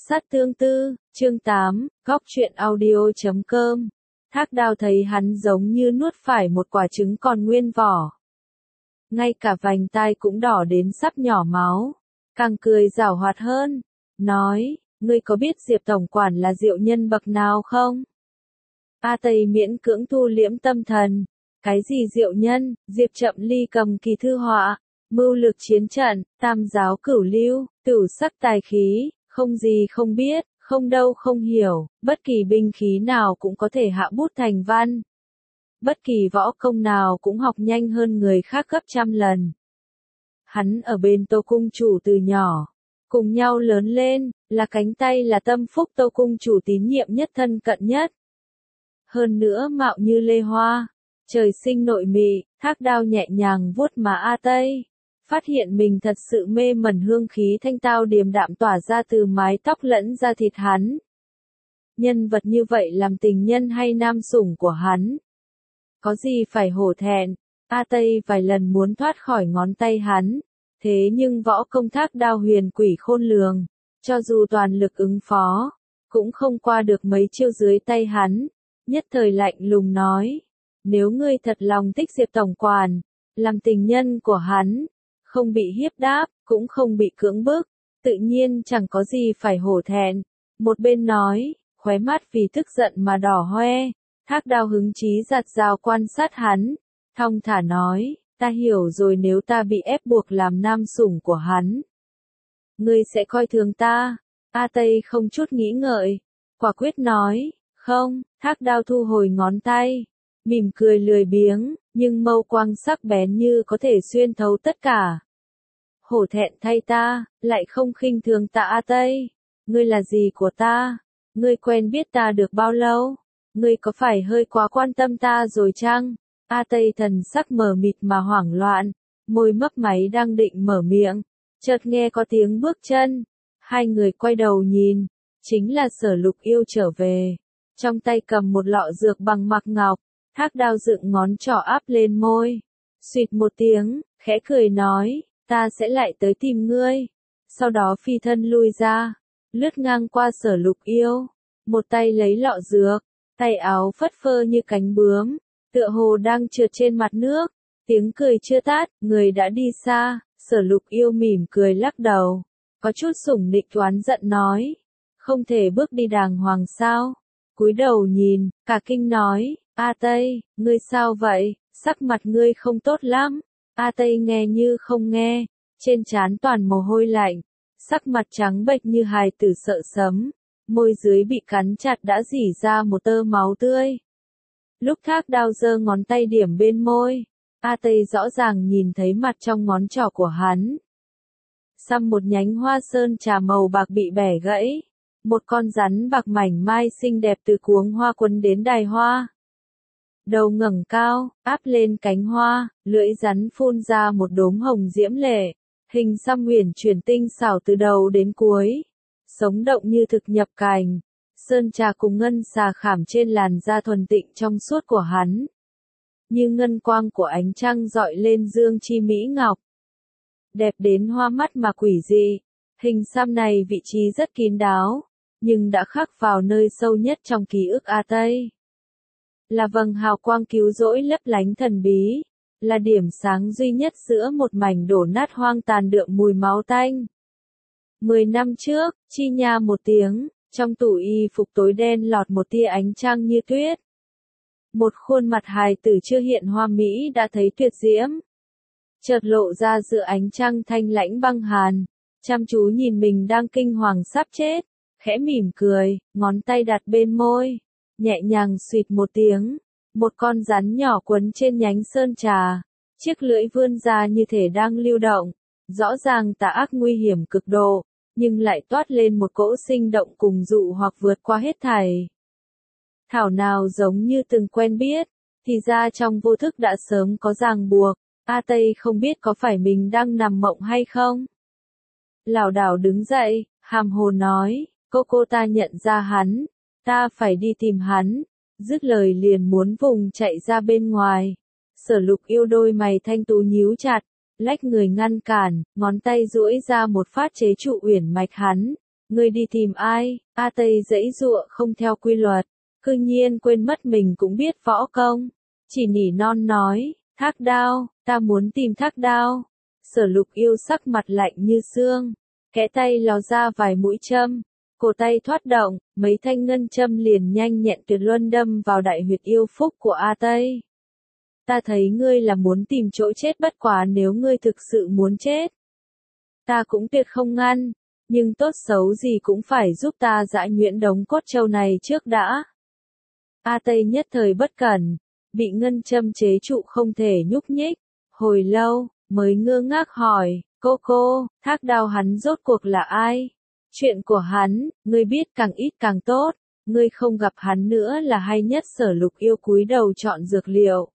Sát tương tư, chương 8, góc truyện audio.com. Thác Đao thấy hắn giống như nuốt phải một quả trứng còn nguyên vỏ. Ngay cả vành tai cũng đỏ đến sắp nhỏ máu. Càng cười giảo hoạt hơn. Nói, ngươi có biết Diệp Tổng Quản là diệu nhân bậc nào không? A Tây miễn cưỡng thu liễm tâm thần. Cái gì diệu nhân? Diệp Chậm Ly cầm kỳ thư họa. Mưu lược chiến trận, tam giáo cửu lưu, tửu sắc tài khí. Không gì không biết, không đâu không hiểu, bất kỳ binh khí nào cũng có thể hạ bút thành văn. Bất kỳ võ công nào cũng học nhanh hơn người khác gấp trăm lần. Hắn ở bên Tô Cung Chủ từ nhỏ, cùng nhau lớn lên, là cánh tay là tâm phúc Tô Cung Chủ tín nhiệm nhất thân cận nhất. Hơn nữa mạo như lê hoa, trời sinh nội mị, Thác Đao nhẹ nhàng vuốt má A Tây. Phát hiện mình thật sự mê mẩn hương khí thanh tao điềm đạm tỏa ra từ mái tóc lẫn da thịt hắn. Nhân vật như vậy làm tình nhân hay nam sủng của hắn. Có gì phải hổ thẹn, A Tây vài lần muốn thoát khỏi ngón tay hắn. Thế nhưng võ công Thác Đao huyền quỷ khôn lường, cho dù toàn lực ứng phó, cũng không qua được mấy chiêu dưới tay hắn. Nhất thời lạnh lùng nói, nếu ngươi thật lòng thích Diệp Tổng Quản, làm tình nhân của hắn, không bị hiếp đáp, cũng không bị cưỡng bức, tự nhiên chẳng có gì phải hổ thẹn. Một bên nói, khóe mắt vì tức giận mà đỏ hoe, Thác Đao hứng chí giặt rào quan sát hắn, thong thả nói, ta hiểu rồi, nếu ta bị ép buộc làm nam sủng của hắn, ngươi sẽ coi thường ta. A Tây không chút nghĩ ngợi, quả quyết nói, không. Thác Đao thu hồi ngón tay, mỉm cười lười biếng, nhưng mâu quang sắc bén như có thể xuyên thấu tất cả. Hổ thẹn thay ta, lại không khinh thường ta. A Tây, ngươi là gì của ta? Ngươi quen biết ta được bao lâu? Ngươi có phải hơi quá quan tâm ta rồi chăng? A Tây thần sắc mờ mịt mà hoảng loạn, môi mấp máy đang định mở miệng, chợt nghe có tiếng bước chân. Hai người quay đầu nhìn, chính là Sở Lục Yêu trở về, trong tay cầm một lọ dược bằng mạc ngọc. Thác Đao dựng ngón trỏ áp lên môi, xuyệt một tiếng, khẽ cười nói, ta sẽ lại tới tìm ngươi. Sau đó phi thân lui ra, lướt ngang qua Sở Lục Yêu, một tay lấy lọ dược, tay áo phất phơ như cánh bướm, tựa hồ đang trượt trên mặt nước. Tiếng cười chưa tắt, người đã đi xa. Sở Lục Yêu mỉm cười lắc đầu, có chút sủng nịnh oán giận nói, không thể bước đi đàng hoàng sao? Cúi đầu nhìn, cả kinh nói, A Tây, ngươi sao vậy? Sắc mặt ngươi không tốt lắm. A Tây nghe như không nghe, trên trán toàn mồ hôi lạnh, sắc mặt trắng bệch như hài tử sợ sấm, môi dưới bị cắn chặt đã rỉ ra một tơ máu tươi. Lúc Thác Đao giơ ngón tay điểm bên môi, A Tây rõ ràng nhìn thấy mặt trong ngón trỏ của hắn. Xăm một nhánh hoa sơn trà màu bạc bị bẻ gãy, một con rắn bạc mảnh mai xinh đẹp từ cuống hoa quấn đến đài hoa. Đầu ngẩng cao, áp lên cánh hoa, lưỡi rắn phun ra một đốm hồng diễm lệ, hình xăm uyển chuyển tinh xảo từ đầu đến cuối, sống động như thực nhập cành. Sơn trà cùng ngân xà khảm trên làn da thuần tịnh trong suốt của hắn, như ngân quang của ánh trăng dọi lên dương chi mỹ ngọc, đẹp đến hoa mắt mà quỷ dị. Hình xăm này vị trí rất kín đáo, nhưng đã khắc vào nơi sâu nhất trong ký ức A Tây. Là vầng hào quang cứu rỗi lấp lánh thần bí, là điểm sáng duy nhất giữa một mảnh đổ nát hoang tàn đượm mùi máu tanh. 10 năm trước, chi nha một tiếng, trong tủ y phục tối đen lọt một tia ánh trăng như tuyết. Một khuôn mặt hài tử chưa hiện hoa mỹ đã thấy tuyệt diễm, chợt lộ ra giữa ánh trăng thanh lãnh băng hàn, chăm chú nhìn mình đang kinh hoàng sắp chết, khẽ mỉm cười, ngón tay đặt bên môi, nhẹ nhàng xuyệt một tiếng, một con rắn nhỏ quấn trên nhánh sơn trà, chiếc lưỡi vươn ra như thể đang lưu động, rõ ràng tà ác nguy hiểm cực độ, nhưng lại toát lên một cỗ sinh động cùng dụ hoặc vượt qua hết thảy. Thảo nào giống như từng quen biết, thì ra trong vô thức đã sớm có ràng buộc. A Tây không biết có phải mình đang nằm mộng hay không. Lảo đảo đứng dậy, hàm hồ nói, cô ta nhận ra hắn, ta phải đi tìm hắn. Dứt lời liền muốn vùng chạy ra bên ngoài. Sở Lục Yêu đôi mày thanh tú nhíu chặt, lách người ngăn cản, ngón tay duỗi ra một phát chế trụ uyển mạch hắn, Ngươi đi tìm ai? A Tây giãy giụa không theo quy luật, cư nhiên quên mất mình cũng biết võ công, chỉ nỉ non nói, Thác Đao, ta muốn tìm Thác Đao. Sở Lục Yêu sắc mặt lạnh như xương, kẽ tay ló ra vài mũi châm, cổ tay thoát động, mấy thanh ngân châm liền nhanh nhẹn tuyệt luân đâm vào đại huyệt yêu phúc của A Tây. Ta thấy ngươi là muốn tìm chỗ chết, bất quá nếu ngươi thực sự muốn chết, ta cũng tuyệt không ngăn, nhưng tốt xấu gì cũng phải giúp ta giã nhuyễn đống cốt trâu này trước đã. A Tây nhất thời bất cẩn, bị ngân châm chế trụ không thể nhúc nhích, hồi lâu, mới ngơ ngác hỏi, cô, Thác Đao hắn rốt cuộc là ai? Chuyện của hắn, ngươi biết càng ít càng tốt, ngươi không gặp hắn nữa là hay nhất. Sở Lục Yêu cúi đầu chọn dược liệu.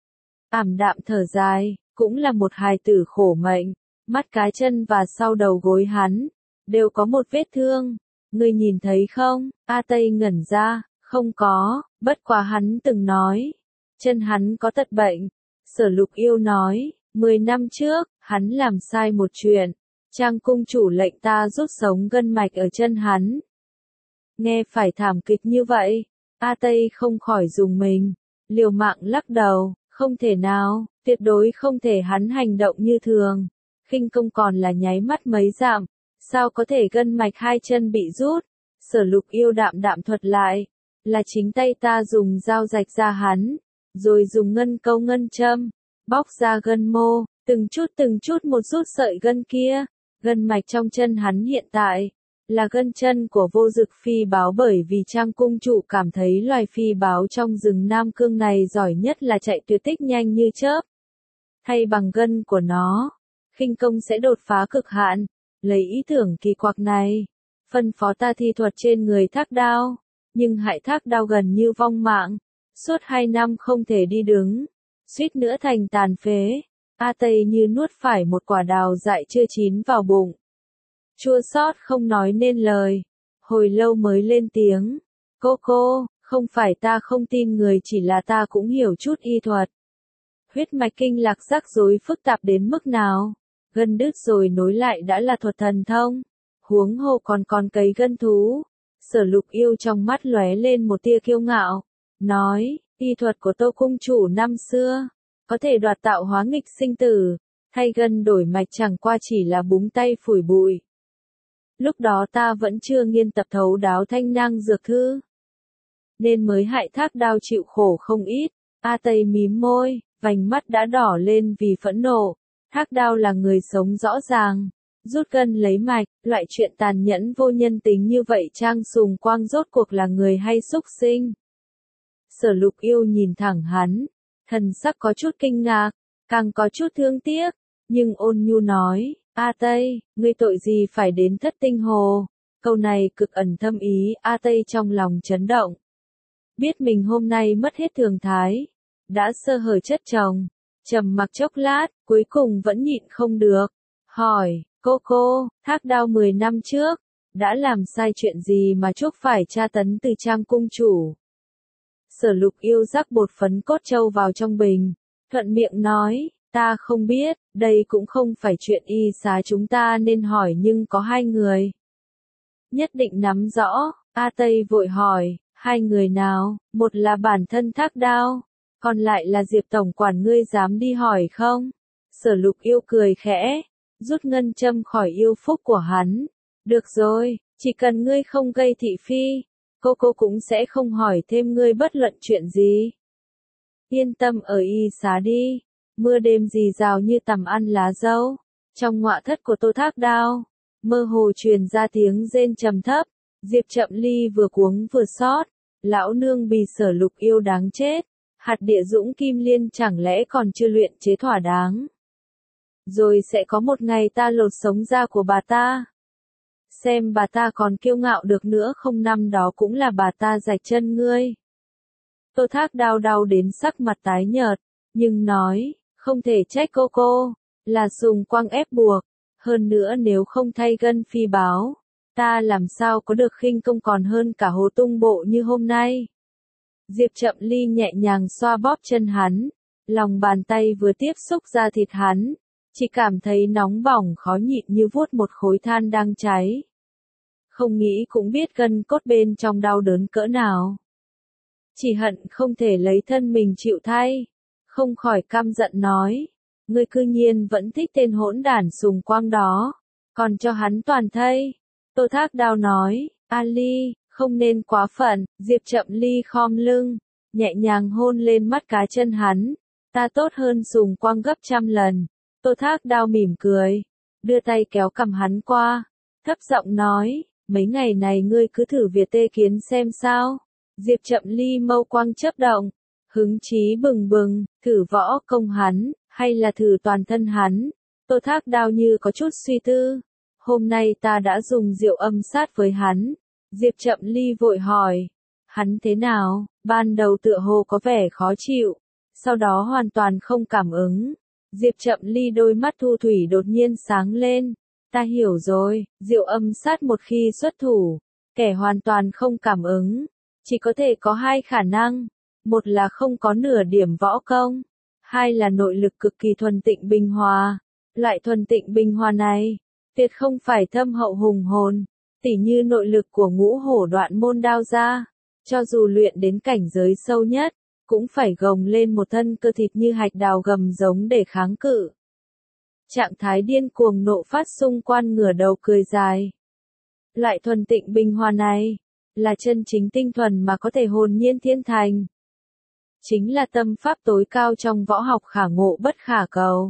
Ảm đạm thở dài, cũng là một hài tử khổ mệnh, mắt cá chân và sau đầu gối hắn, đều có một vết thương, ngươi nhìn thấy không? A Tây ngẩn ra, không có, bất quá hắn từng nói, chân hắn có tật bệnh. Sở Lục Yêu nói, 10 năm trước, hắn làm sai một chuyện, Trang cung chủ lệnh ta rút sống gân mạch ở chân hắn. Nghe phải thảm kịch như vậy, A Tây không khỏi rùng mình, liều mạng lắc đầu, không thể nào, tuyệt đối không thể, hắn hành động như thường, khinh công còn là nháy mắt mấy dặm, sao có thể gân mạch hai chân bị rút? Sở Lục Yêu đạm đạm thuật lại, là chính tay ta dùng dao rạch ra hắn, rồi dùng ngân câu ngân châm, bóc ra gân mô, từng chút một rút sợi gân kia. Gân mạch trong chân hắn hiện tại là gân chân của Vô Dực phi báo, bởi vì Trang cung chủ cảm thấy loài phi báo trong rừng Nam Cương này giỏi nhất là chạy tuyệt tích nhanh như chớp. Thay bằng gân của nó, khinh công sẽ đột phá cực hạn. Lấy ý tưởng kỳ quặc này, phân phó ta thi thuật trên người Thác Đao, nhưng hại Thác Đao gần như vong mạng, suốt 2 năm không thể đi đứng, suýt nữa thành tàn phế. A Tây như nuốt phải một quả đào dại chưa chín vào bụng, chua xót không nói nên lời, hồi lâu mới lên tiếng, cô, không phải ta không tin người, chỉ là ta cũng hiểu chút y thuật. Huyết mạch kinh lạc rắc rối phức tạp đến mức nào, gân đứt rồi nối lại đã là thuật thần thông, huống hồ còn cấy gân thú. Sở Lục Yêu trong mắt lóe lên một tia kiêu ngạo, nói, y thuật của Tô cung chủ năm xưa có thể đoạt tạo hóa nghịch sinh tử, thay gân đổi mạch chẳng qua chỉ là búng tay phủi bụi. Lúc đó ta vẫn chưa nghiên tập thấu đáo thanh năng dược thư, nên mới hại Thác Đao chịu khổ không ít. A Tây mím môi, vành mắt đã đỏ lên vì phẫn nộ. Thác Đao là người sống rõ ràng, rút gân lấy mạch, loại chuyện tàn nhẫn vô nhân tính như vậy Trang Sùng Quang rốt cuộc là người hay súc sinh? Sở Lục Yêu nhìn thẳng hắn, thần sắc có chút kinh ngạc, càng có chút thương tiếc, nhưng ôn nhu nói, A Tây, ngươi tội gì phải đến Thất Tinh Hồ? Câu này cực ẩn thâm ý. A Tây trong lòng chấn động, biết mình hôm nay mất hết thường thái, đã sơ hở chất chồng, trầm mặc chốc lát, cuối cùng vẫn nhịn không được, hỏi, cô, Thác Đao 10 năm trước, đã làm sai chuyện gì mà chuốc phải tra tấn từ Trang cung chủ? Sở Lục Yêu rắc bột phấn cốt trâu vào trong bình, thuận miệng nói, ta không biết, đây cũng không phải chuyện y xá chúng ta nên hỏi, nhưng có 2 người nhất định nắm rõ. A Tây vội hỏi, 2 người nào? Một là bản thân Thác Đao, còn lại là Diệp tổng quản, ngươi dám đi hỏi không? Sở Lục Yêu cười khẽ, rút ngân châm khỏi yêu phúc của hắn. Được rồi, chỉ cần ngươi không gây thị phi, cô cũng sẽ không hỏi thêm ngươi bất luận chuyện gì. Yên tâm ở y xá đi. Mưa đêm rì rào như tằm ăn lá dâu. Trong ngọa thất của Tô Thác Đao, mơ hồ truyền ra tiếng rên trầm thấp. Diệp Chậm Ly vừa cuống vừa xót, lão nương bị Sở Lục Yêu đáng chết. Hạt địa dũng kim liên chẳng lẽ còn chưa luyện chế thỏa đáng? Rồi sẽ có một ngày ta lột sống da của bà ta. Xem bà ta còn kiêu ngạo được nữa không, năm đó cũng là bà ta rạch chân ngươi. Tô Thác Đao đau đến sắc mặt tái nhợt, nhưng nói, không thể trách cô, là Sùng Quang ép buộc, hơn nữa nếu không thay gân phi báo, ta làm sao có được khinh công còn hơn cả Hồ Tung Bộ như hôm nay. Diệp Chậm Ly nhẹ nhàng xoa bóp chân hắn, lòng bàn tay vừa tiếp xúc ra thịt hắn, chỉ cảm thấy nóng bỏng khó nhịn như vuốt một khối than đang cháy. không nghĩ cũng biết gân cốt bên trong đau đớn cỡ nào. Chỉ hận không thể lấy thân mình chịu thay, không khỏi căm giận nói, ngươi cư nhiên vẫn thích tên hỗn đản Sùng Quang đó, còn cho hắn toàn thây. Tô Thác Đao nói, Ali, không nên quá phận. Diệp Chậm Ly khom lưng, nhẹ nhàng hôn lên mắt cá chân hắn, ta tốt hơn Sùng Quang gấp trăm lần. Tô Thác Đao mỉm cười, đưa tay kéo cầm hắn qua, thấp giọng nói, mấy ngày này ngươi cứ thử Việt Tê Kiến xem sao. Diệp Chậm Ly mâu quang chớp động, hứng chí bừng bừng, thử võ công hắn, hay là thử toàn thân hắn. Tô Thác Đao như có chút suy tư, hôm nay ta đã dùng rượu âm sát với hắn. Diệp Chậm Ly vội hỏi, hắn thế nào? Ban đầu tựa hồ có vẻ khó chịu, sau đó hoàn toàn không cảm ứng. Diệp Chậm Ly đôi mắt thu thủy đột nhiên sáng lên, ta hiểu rồi, rượu âm sát một khi xuất thủ, kẻ hoàn toàn không cảm ứng, chỉ có thể có hai khả năng, một là không có nửa điểm võ công, hai là nội lực cực kỳ thuần tịnh bình hòa. Loại thuần tịnh bình hòa này, tuyệt không phải thâm hậu hùng hồn, tỉ như nội lực của Ngũ Hổ Đoạn Môn Đao ra, cho dù luyện đến cảnh giới sâu nhất, cũng phải gồng lên một thân cơ thịt như hạch đào gầm giống để kháng cự. Trạng thái điên cuồng nộ phát xung quan ngửa đầu cười dài. Loại thuần tịnh bình hòa này, là chân chính tinh thuần mà có thể hồn nhiên thiên thành. Chính là tâm pháp tối cao trong võ học khả ngộ bất khả cầu.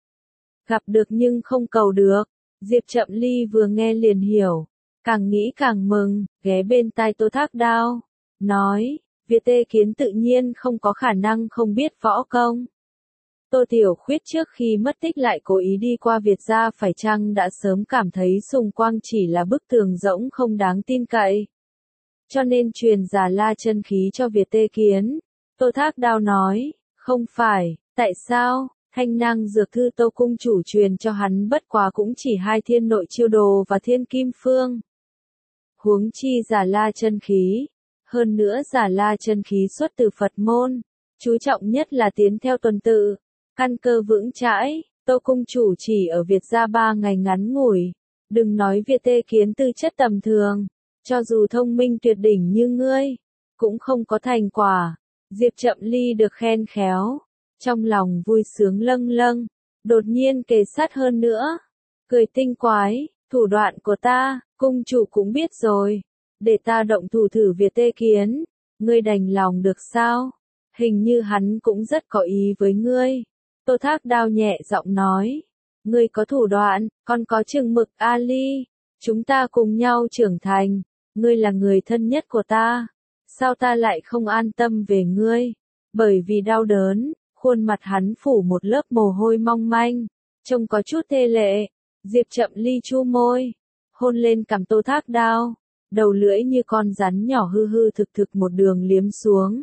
Gặp được nhưng không cầu được. Diệp Chậm Ly vừa nghe liền hiểu, càng nghĩ càng mừng, ghé bên tai Tô Thác Đao, nói, Việt Tê Kiến tự nhiên không có khả năng không biết võ công. Tô Tiểu Khuyết trước khi mất tích lại cố ý đi qua Việt gia phải chăng đã sớm cảm thấy Sùng Quang chỉ là bức tường rỗng không đáng tin cậy. Cho nên truyền Già La chân khí cho Việt Tê Kiến. Tô Thác Đao nói, không phải, tại sao? Thanh năng dược thư Tô cung chủ truyền cho hắn bất quá cũng chỉ hai thiên nội chiêu đồ và thiên kim phương. Huống chi Già La chân khí. Hơn nữa Già La chân khí xuất từ Phật môn, chú trọng nhất là tiến theo tuần tự, căn cơ vững chãi. Tô cung chủ chỉ ở Việt gia 3 ngày ngắn ngủi, đừng nói Việt Tê Kiến tư chất tầm thường, cho dù thông minh tuyệt đỉnh như ngươi, cũng không có thành quả. Diệp Chậm Ly được khen khéo, trong lòng vui sướng lâng lâng, đột nhiên kề sát hơn nữa, cười tinh quái, thủ đoạn của ta, cung chủ cũng biết rồi, để ta động thủ thử Việt Tê Kiến, ngươi đành lòng được sao? Hình như hắn cũng rất có ý với ngươi. Tô Thác Đao nhẹ giọng nói, ngươi có thủ đoạn, còn có chừng mực Ali, chúng ta cùng nhau trưởng thành, ngươi là người thân nhất của ta, sao ta lại không an tâm về ngươi? Bởi vì đau đớn, khuôn mặt hắn phủ một lớp mồ hôi mong manh, trông có chút thê lệ. Diệp Chậm Ly chu môi, hôn lên cằm Tô Thác Đao, đầu lưỡi như con rắn nhỏ hư hư thực thực một đường liếm xuống.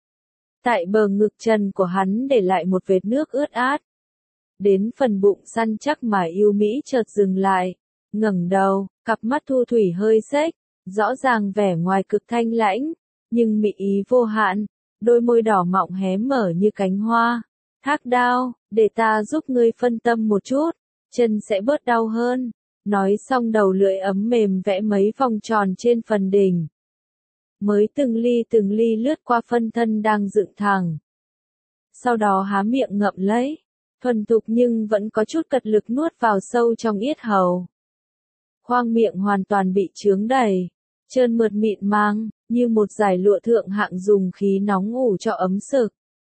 Tại bờ ngực trần của hắn để lại một vệt nước ướt át. Đến phần bụng săn chắc mà yêu mỹ chợt dừng lại, ngẩng đầu, cặp mắt thu thủy hơi xếch, rõ ràng vẻ ngoài cực thanh lãnh, nhưng mị ý vô hạn, đôi môi đỏ mọng hé mở như cánh hoa. Thác Đao, để ta giúp ngươi phân tâm một chút, chân sẽ bớt đau hơn. Nói xong đầu lưỡi ấm mềm vẽ mấy vòng tròn trên phần đỉnh. Mới từng ly lướt qua phân thân đang dựng thẳng. Sau đó há miệng ngậm lấy, thuần thục nhưng vẫn có chút cật lực nuốt vào sâu trong yết hầu. Khoang miệng hoàn toàn bị chướng đầy, trơn mượt mịn màng, như một dải lụa thượng hạng dùng khí nóng ủ cho ấm sực.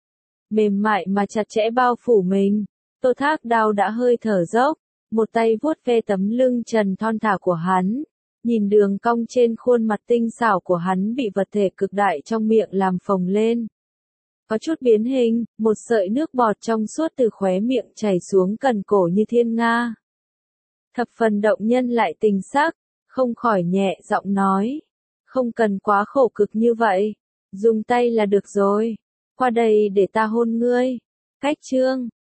Mềm mại mà chặt chẽ bao phủ mình, Tô Thác Đao đã hơi thở dốc, một tay vuốt ve tấm lưng trần thon thả của hắn, nhìn đường cong trên khuôn mặt tinh xảo của hắn bị vật thể cực đại trong miệng làm phồng lên. Có chút biến hình, một sợi nước bọt trong suốt từ khóe miệng chảy xuống cần cổ như thiên nga. Thập phần động nhân lại tình sắc, không khỏi nhẹ giọng nói, không cần quá khổ cực như vậy, dùng tay là được rồi, qua đây để ta hôn ngươi. Cách chương